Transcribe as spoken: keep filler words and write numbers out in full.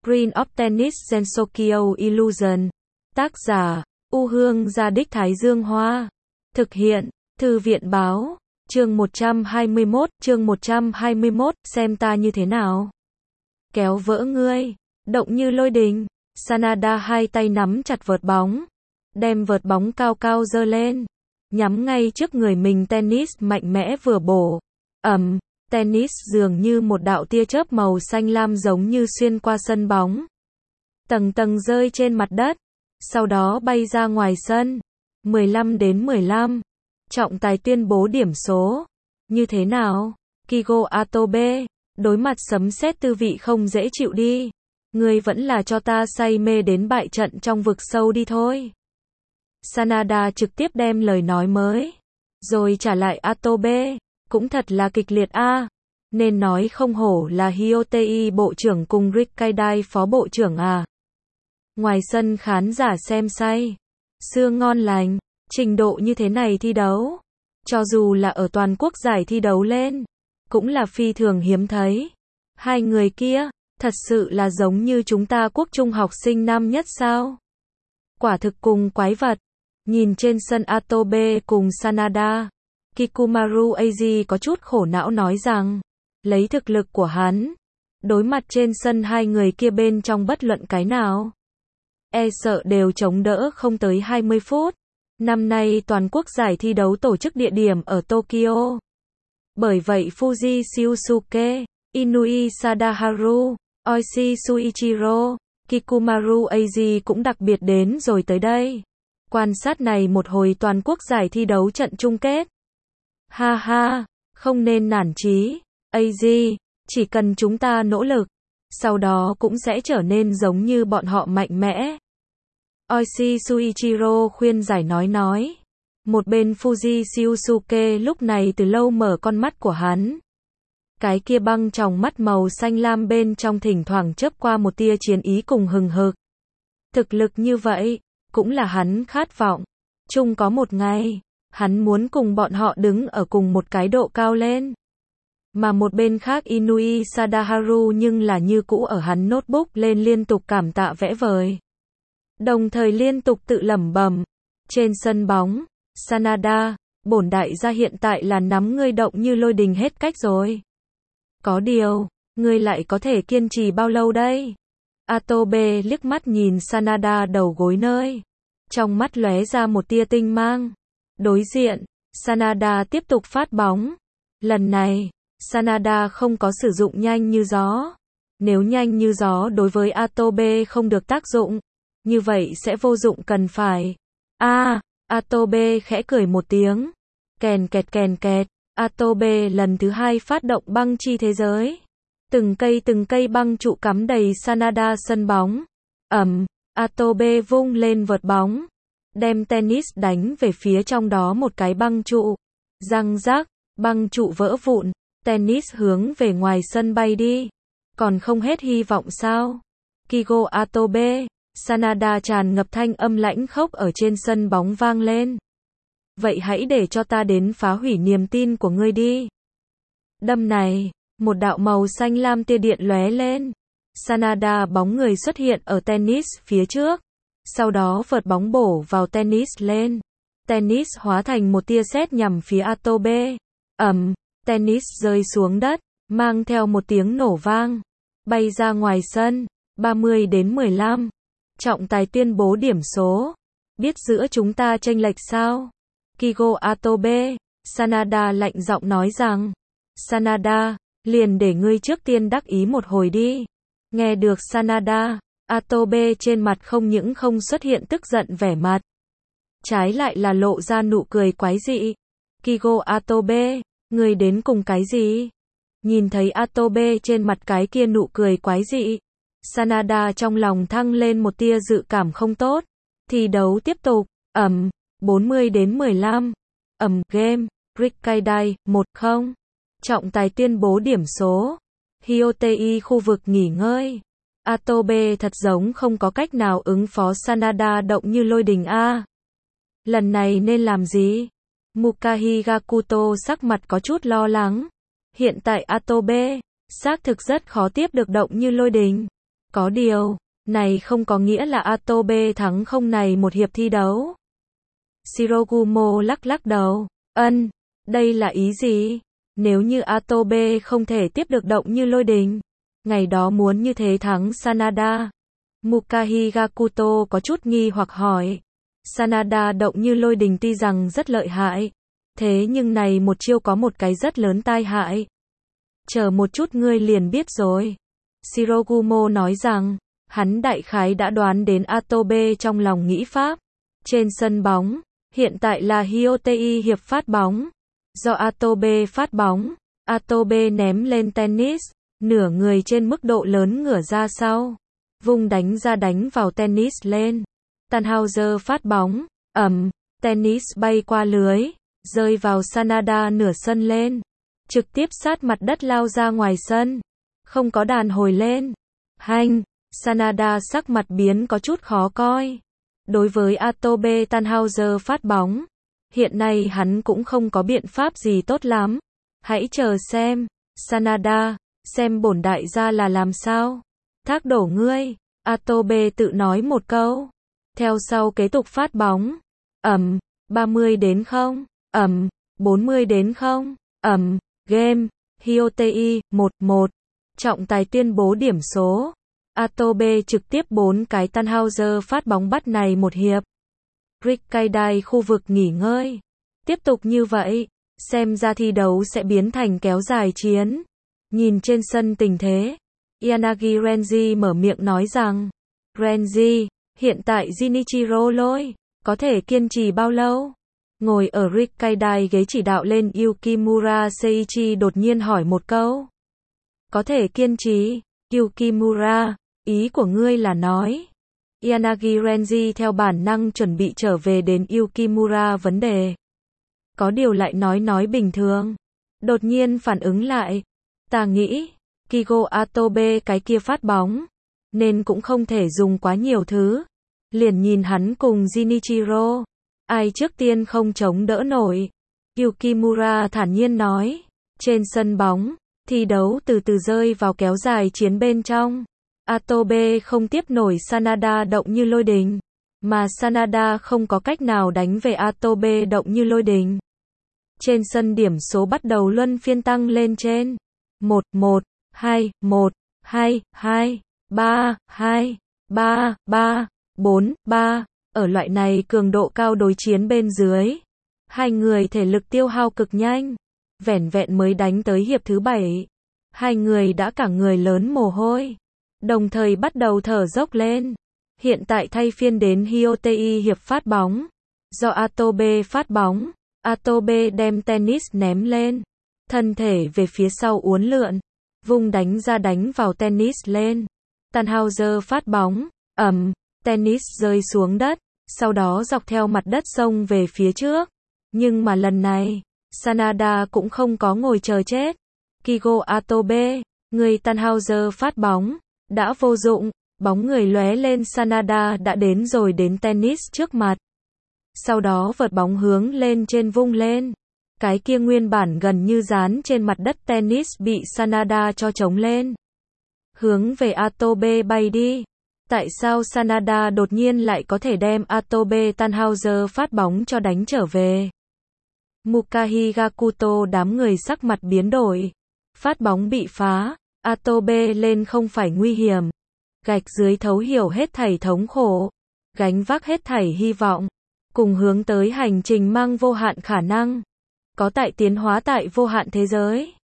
Green of Tennis Gensokyo Illusion. Tác giả, U Hương Gia Đích Thái Dương Hoa. Thực hiện, Thư viện Báo. Chương một trăm hai mươi mốt, chương một trăm hai mươi mốt, xem ta như thế nào. Kéo vỡ ngươi, động như lôi đình. Sanada hai tay nắm chặt vợt bóng, đem vợt bóng cao cao giơ lên, nhắm ngay trước người mình. Tennis mạnh mẽ vừa bổ. Ầm, tennis dường như một đạo tia chớp màu xanh lam giống như xuyên qua sân bóng, tầng tầng rơi trên mặt đất, sau đó bay ra ngoài sân. mười lăm đến mười lăm. Trọng tài tuyên bố điểm số. Như thế nào? Kigo Atobe, đối mặt sấm sét tư vị không dễ chịu đi. Ngươi vẫn là cho ta say mê đến bại trận trong vực sâu đi thôi. Sanada trực tiếp đem lời nói mới, rồi trả lại Atobe. Cũng thật là kịch liệt a. À. Nên nói không hổ là Hyotei bộ trưởng cùng Rikkaidai phó bộ trưởng à. Ngoài sân khán giả xem say sưa ngon lành. Trình độ như thế này thi đấu, cho dù là ở toàn quốc giải thi đấu lên, cũng là phi thường hiếm thấy. Hai người kia, thật sự là giống như chúng ta quốc trung học sinh năm nhất sao? Quả thực cùng quái vật. Nhìn trên sân Atobe cùng Sanada, Kikumaru Eiji có chút khổ não nói rằng, lấy thực lực của hắn, đối mặt trên sân hai người kia bên trong bất luận cái nào, e sợ đều chống đỡ không tới hai mươi phút. Năm nay toàn quốc giải thi đấu tổ chức địa điểm ở Tokyo. Bởi vậy Fuji Shiosuke, Inui Sadaharu, Oishi Suichiro, Kikumaru Eiji cũng đặc biệt đến rồi tới đây. Quan sát này một hồi toàn quốc giải thi đấu trận chung kết. Ha ha, không nên nản chí, Eiji, chỉ cần chúng ta nỗ lực, sau đó cũng sẽ trở nên giống như bọn họ mạnh mẽ. Oishi Suichiro khuyên giải nói nói. Một bên Fuji Shiosuke lúc này từ lâu mở con mắt của hắn. Cái kia băng tròng mắt màu xanh lam bên trong thỉnh thoảng chớp qua một tia chiến ý cùng hừng hực. Thực lực như vậy, cũng là hắn khát vọng. Chung có một ngày, hắn muốn cùng bọn họ đứng ở cùng một cái độ cao lên. Mà một bên khác Inui Sadaharu nhưng là như cũ ở hắn notebook lên liên tục cảm tạ vẽ vời. Đồng thời liên tục tự lẩm bẩm. Trên sân bóng, Sanada, bổn đại gia hiện tại là nắm ngươi động như lôi đình hết cách rồi. Có điều, ngươi lại có thể kiên trì bao lâu đây? Atobe liếc mắt nhìn Sanada đầu gối nơi, trong mắt lóe ra một tia tinh mang. Đối diện, Sanada tiếp tục phát bóng. Lần này, Sanada không có sử dụng nhanh như gió. Nếu nhanh như gió đối với Atobe không được tác dụng, như vậy sẽ vô dụng cần phải. A, à, Atobe khẽ cười một tiếng. Kèn kẹt kèn kẹt, Atobe lần thứ hai phát động băng chi thế giới. Từng cây từng cây băng trụ cắm đầy Sanada sân bóng. Ầm, Atobe vung lên vợt bóng, đem tennis đánh về phía trong đó một cái băng trụ. Răng rác, băng trụ vỡ vụn, tennis hướng về ngoài sân bay đi. Còn không hết hy vọng sao? Kigo Atobe. Sanada tràn ngập thanh âm lãnh khốc ở trên sân bóng vang lên. Vậy hãy để cho ta đến phá hủy niềm tin của ngươi đi. Đâm này, một đạo màu xanh lam tia điện lóe lên. Sanada bóng người xuất hiện ở tennis phía trước. Sau đó vợt bóng bổ vào tennis lên. Tennis hóa thành một tia sét nhằm phía Atobe. Ầm, tennis rơi xuống đất, mang theo một tiếng nổ vang, bay ra ngoài sân. ba mươi đến mười lăm. Trọng tài tuyên bố điểm số. Biết giữa chúng ta chênh lệch sao? Kigo Atobe. Sanada lạnh giọng nói rằng. Sanada, liền để ngươi trước tiên đắc ý một hồi đi. Nghe được Sanada, Atobe trên mặt không những không xuất hiện tức giận vẻ mặt, trái lại là lộ ra nụ cười quái dị. Kigo Atobe, ngươi đến cùng cái gì? Nhìn thấy Atobe trên mặt cái kia nụ cười quái dị, Sanada trong lòng thăng lên một tia dự cảm không tốt. Thi đấu tiếp tục. Ầm, bốn mươi đến mười lăm. Ầm, game, Rikkaidai, một không. Trọng tài tuyên bố điểm số. Hyotei khu vực nghỉ ngơi. Atobe thật giống không có cách nào ứng phó Sanada động như lôi đình a. Lần này nên làm gì? Mukahi Gakuto sắc mặt có chút lo lắng. Hiện tại Atobe, xác thực rất khó tiếp được động như lôi đình. Có điều, này không có nghĩa là Atobe thắng không này một hiệp thi đấu. Shirogumo lắc lắc đầu. Ân, đây là ý gì? Nếu như Atobe không thể tiếp được động như lôi đình, ngày đó muốn như thế thắng Sanada. Mukahi Gakuto có chút nghi hoặc hỏi. Sanada động như lôi đình tuy rằng rất lợi hại, thế nhưng này một chiêu có một cái rất lớn tai hại. Chờ một chút ngươi liền biết rồi. Shirogumo nói rằng, hắn đại khái đã đoán đến Atobe trong lòng nghĩ pháp. Trên sân bóng, hiện tại là Hyotei hiệp phát bóng. Do Atobe phát bóng, Atobe ném lên tennis, nửa người trên mức độ lớn ngửa ra sau, vung đánh ra đánh vào tennis lên. Tannhauser phát bóng, ầm, tennis bay qua lưới, rơi vào Sanada nửa sân lên, trực tiếp sát mặt đất lao ra ngoài sân, không có đàn hồi lên. Hanh, Sanada sắc mặt biến có chút khó coi. Đối với Atobe Tannhauser phát bóng, hiện nay hắn cũng không có biện pháp gì tốt lắm. Hãy chờ xem, Sanada, xem bổn đại gia là làm sao. Thác đổ ngươi, Atobe tự nói một câu. Theo sau kế tục phát bóng. Ầm, ba mươi đến không, ầm, bốn mươi đến không, ầm, game, Hyotei, một một. Trọng tài tuyên bố điểm số. Atobe trực tiếp bốn cái Tannhauser phát bóng bắt này một hiệp. Rikkaidai khu vực nghỉ ngơi. Tiếp tục như vậy, xem ra thi đấu sẽ biến thành kéo dài chiến. Nhìn trên sân tình thế, Yanagi Renji mở miệng nói rằng, Renji, hiện tại Jinichiro Lôi, có thể kiên trì bao lâu? Ngồi ở Rikkaidai ghế chỉ đạo lên Yukimura Seiichi đột nhiên hỏi một câu. Có thể kiên trì, Yukimura, ý của ngươi là nói. Yanagi Renji theo bản năng chuẩn bị trở về đến Yukimura vấn đề. Có điều lại nói nói bình thường. Đột nhiên phản ứng lại. Ta nghĩ, Kigo Atobe cái kia phát bóng, nên cũng không thể dùng quá nhiều thứ. Liền nhìn hắn cùng Jinichiro. Ai trước tiên không chống đỡ nổi. Yukimura thản nhiên nói. Trên sân bóng, thi đấu từ từ rơi vào kéo dài chiến bên trong. Atobe không tiếp nổi Sanada động như lôi đình, mà Sanada không có cách nào đánh về Atobe động như lôi đình. Trên sân điểm số bắt đầu luân phiên tăng lên trên một một, hai một, hai hai, ba hai, ba ba, bốn ba. Ở loại này cường độ cao đối chiến bên dưới, hai người thể lực tiêu hao cực nhanh. Vẻn vẹn mới đánh tới hiệp thứ bảy, hai người đã cả người lớn mồ hôi, đồng thời bắt đầu thở dốc lên. Hiện tại thay phiên đến Hyotei hiệp phát bóng. Do Atobe phát bóng, Atobe đem tennis ném lên, thân thể về phía sau uốn lượn, vung đánh ra đánh vào tennis lên. Tannhauser phát bóng, ầm, tennis rơi xuống đất, sau đó dọc theo mặt đất xông về phía trước. Nhưng mà lần này, Sanada cũng không có ngồi chờ chết. Kigo Atobe, người Tannhauser phát bóng, đã vô dụng, bóng người lóe lên Sanada đã đến rồi đến tennis trước mặt. Sau đó vợt bóng hướng lên trên vung lên. Cái kia nguyên bản gần như dán trên mặt đất tennis bị Sanada cho chống lên. Hướng về Atobe bay đi. Tại sao Sanada đột nhiên lại có thể đem Atobe Tannhauser phát bóng cho đánh trở về? Mukahi Gakuto đám người sắc mặt biến đổi. Phát bóng bị phá, Atobe lên không phải nguy hiểm. Gạch dưới thấu hiểu hết thảy thống khổ, gánh vác hết thảy hy vọng, cùng hướng tới hành trình mang vô hạn khả năng. Có tại tiến hóa tại vô hạn thế giới.